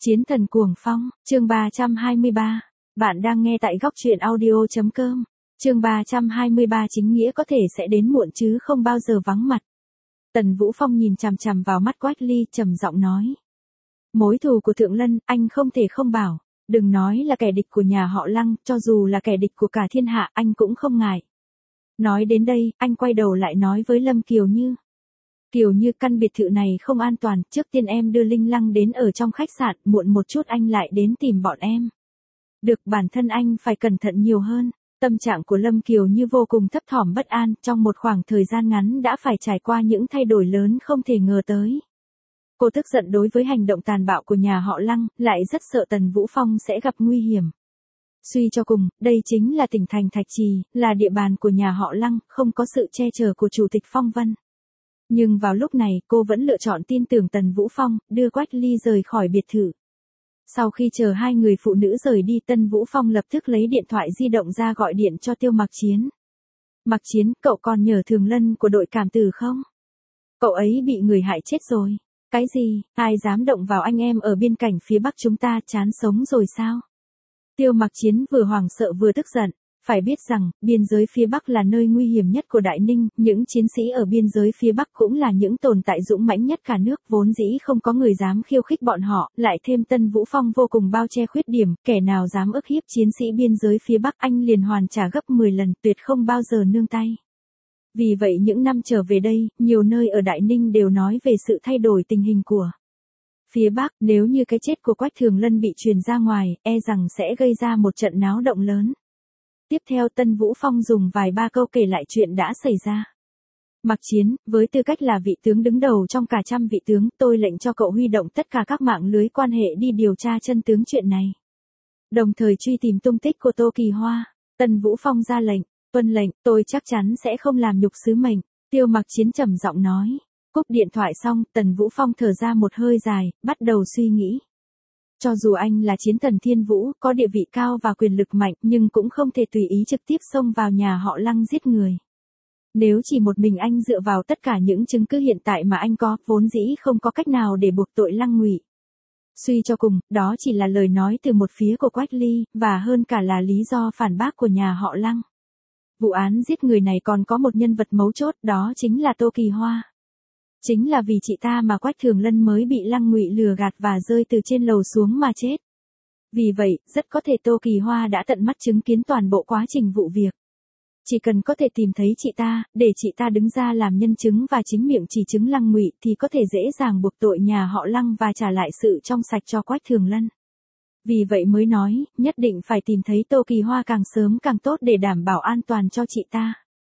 Chiến thần cuồng phong, chương 323. Bạn đang nghe tại góc truyện audio.com. Chương 323 chính nghĩa có thể sẽ đến muộn chứ không bao giờ vắng mặt. Tần Vũ Phong nhìn chằm chằm vào mắt Quách Ly trầm giọng nói. Mối thù của Thượng Lân, anh không thể không bảo. Đừng nói là kẻ địch của nhà họ Lăng, cho dù là kẻ địch của cả thiên hạ, anh cũng không ngại. Nói đến đây, anh quay đầu lại nói với Lâm Kiều Như. Kiều Như, căn biệt thự này không an toàn, trước tiên em đưa Linh Lăng đến ở trong khách sạn, muộn một chút anh lại đến tìm bọn em. Được, bản thân anh phải cẩn thận nhiều hơn. Tâm trạng của Lâm Kiều Như vô cùng thấp thỏm bất an, trong một khoảng thời gian ngắn đã phải trải qua những thay đổi lớn không thể ngờ tới. Cô tức giận đối với hành động tàn bạo của nhà họ Lăng, lại rất sợ Tần Vũ Phong sẽ gặp nguy hiểm. Suy cho cùng, đây chính là tỉnh thành Thạch Trì, là địa bàn của nhà họ Lăng, không có sự che chở của Chủ tịch Phong Vân. Nhưng vào lúc này, cô vẫn lựa chọn tin tưởng Tần Vũ Phong, đưa Quách Ly rời khỏi biệt thự. Sau khi chờ hai người phụ nữ rời đi, Tần Vũ Phong lập tức lấy điện thoại di động ra gọi điện cho Tiêu Mặc Chiến. Mặc Chiến, cậu còn nhớ Thường Lân của đội cảm tử không? Cậu ấy bị người hại chết rồi. Cái gì, ai dám động vào anh em ở biên cảnh phía Bắc chúng ta, chán sống rồi sao? Tiêu Mặc Chiến vừa hoảng sợ vừa tức giận. Phải biết rằng, biên giới phía Bắc là nơi nguy hiểm nhất của Đại Ninh, những chiến sĩ ở biên giới phía Bắc cũng là những tồn tại dũng mãnh nhất cả nước, vốn dĩ không có người dám khiêu khích bọn họ, lại thêm Tân Vũ Phong vô cùng bao che khuyết điểm, kẻ nào dám ức hiếp chiến sĩ biên giới phía Bắc anh liền hoàn trả gấp 10 lần, tuyệt không bao giờ nương tay. Vì vậy những năm trở về đây, nhiều nơi ở Đại Ninh đều nói về sự thay đổi tình hình của phía Bắc, nếu như cái chết của Quách Thường Lân bị truyền ra ngoài, e rằng sẽ gây ra một trận náo động lớn. Tiếp theo Tân Vũ Phong dùng vài ba câu kể lại chuyện đã xảy ra. Mặc Chiến, với tư cách là vị tướng đứng đầu trong cả trăm vị tướng, tôi lệnh cho cậu huy động tất cả các mạng lưới quan hệ đi điều tra chân tướng chuyện này. Đồng thời truy tìm tung tích của Tô Kỳ Hoa. Tân Vũ Phong ra lệnh, tuân lệnh, tôi chắc chắn sẽ không làm nhục sứ mệnh. Tiêu Mặc Chiến trầm giọng nói. Cúp điện thoại xong, Tần Vũ Phong thở ra một hơi dài, bắt đầu suy nghĩ. Cho dù anh là chiến thần Thiên Vũ, có địa vị cao và quyền lực mạnh, nhưng cũng không thể tùy ý trực tiếp xông vào nhà họ Lăng giết người. Nếu chỉ một mình anh dựa vào tất cả những chứng cứ hiện tại mà anh có, vốn dĩ không có cách nào để buộc tội Lăng Ngụy. Suy cho cùng, đó chỉ là lời nói từ một phía của Quách Ly, và hơn cả là lý do phản bác của nhà họ Lăng. Vụ án giết người này còn có một nhân vật mấu chốt, đó chính là Tô Kỳ Hoa. Chính là vì chị ta mà Quách Thường Lân mới bị Lăng Ngụy lừa gạt và rơi từ trên lầu xuống mà chết. Vì vậy, rất có thể Tô Kỳ Hoa đã tận mắt chứng kiến toàn bộ quá trình vụ việc. Chỉ cần có thể tìm thấy chị ta, để chị ta đứng ra làm nhân chứng và chính miệng chỉ chứng Lăng Ngụy thì có thể dễ dàng buộc tội nhà họ Lăng và trả lại sự trong sạch cho Quách Thường Lân. Vì vậy mới nói, nhất định phải tìm thấy Tô Kỳ Hoa càng sớm càng tốt để đảm bảo an toàn cho chị ta.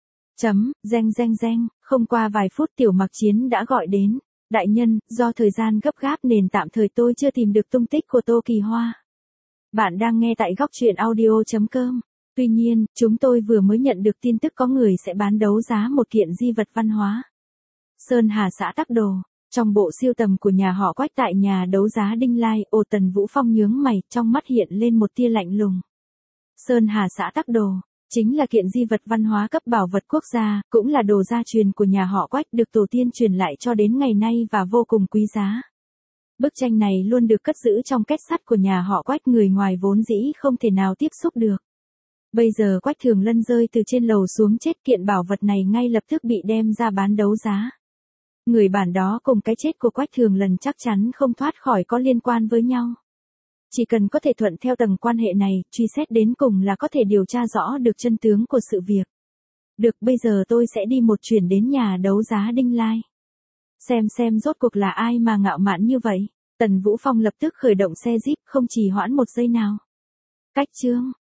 Reng, không qua vài phút Tiểu Mặc Chiến đã gọi đến. Đại nhân, do thời gian gấp gáp nên tạm thời tôi chưa tìm được tung tích của Tô Kỳ Hoa. Bạn đang nghe tại góc truyện audio.com. Tuy nhiên, chúng tôi vừa mới nhận được tin tức có người sẽ bán đấu giá một kiện di vật văn hóa. Sơn Hà xã Tắc Đồ. Trong bộ siêu tầm của nhà họ Quách tại nhà đấu giá Đinh Lai, Tần Vũ Phong nhướng mày, trong mắt hiện lên một tia lạnh lùng. Sơn Hà xã Tắc Đồ chính là kiện di vật văn hóa cấp bảo vật quốc gia, cũng là đồ gia truyền của nhà họ Quách được tổ tiên truyền lại cho đến ngày nay và vô cùng quý giá. Bức tranh này luôn được cất giữ trong két sắt của nhà họ Quách, người ngoài vốn dĩ không thể nào tiếp xúc được. Bây giờ Quách Thường Lân rơi từ trên lầu xuống chết, kiện bảo vật này ngay lập tức bị đem ra bán đấu giá. Người bản đó cùng cái chết của Quách Thường Lân chắc chắn không thoát khỏi có liên quan với nhau. Chỉ cần có thể thuận theo tầng quan hệ này, truy xét đến cùng là có thể điều tra rõ được chân tướng của sự việc. Được, bây giờ tôi sẽ đi một chuyến đến nhà đấu giá Đinh Lai. Xem rốt cuộc là ai mà ngạo mạn như vậy. Tần Vũ Phong lập tức khởi động xe Jeep, không trì hoãn một giây nào. Cách chương